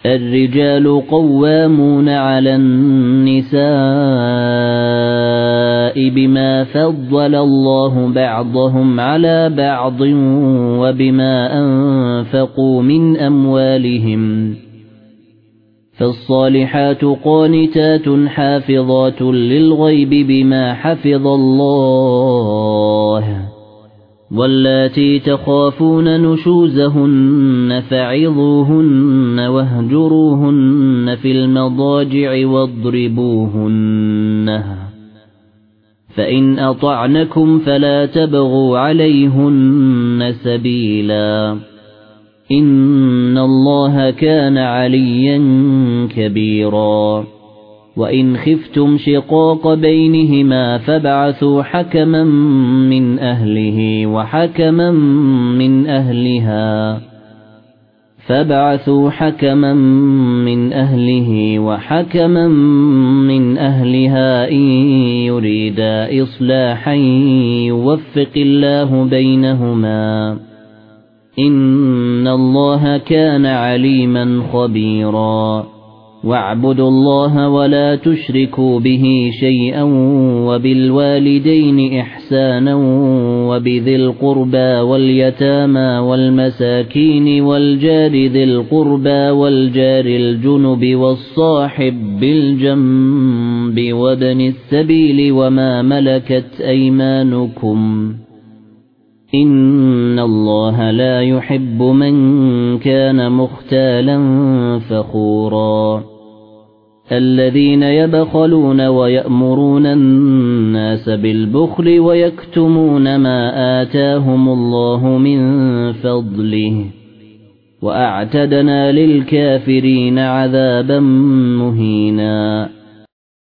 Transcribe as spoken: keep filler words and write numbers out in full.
الرجال قوامون على النساء بما فضل الله بعضهم على بعض وبما أنفقوا من أموالهم فالصالحات قانتات حافظات للغيب بما حفظ الله واللاتي تخافون نشوزهن فعظوهن واهجروهن في المضاجع واضربوهن فإن أطعنكم فلا تبغوا عليهن سبيلا إن الله كان عليا كبيرا وإن خفتم شقاق بينهما فابعثوا حكما من أهله وحكما من أهلها فابعثوا حكما من أهله وحكما من أهلها إن يريدا إصلاحا يوفق الله بينهما إن الله كان عليما خبيرا واعبدوا الله ولا تشركوا به شيئا وبالوالدين إحسانا وبذي القربى واليتامى والمساكين والجار ذي القربى والجار الجنب والصاحب بالجنب وابن السبيل وما ملكت أيمانكم إن الله لا يحب من كان مختالا فخورا الذين يبخلون ويأمرون الناس بالبخل ويكتمون ما آتاهم الله من فضله وأعتدنا للكافرين عذابا مهينا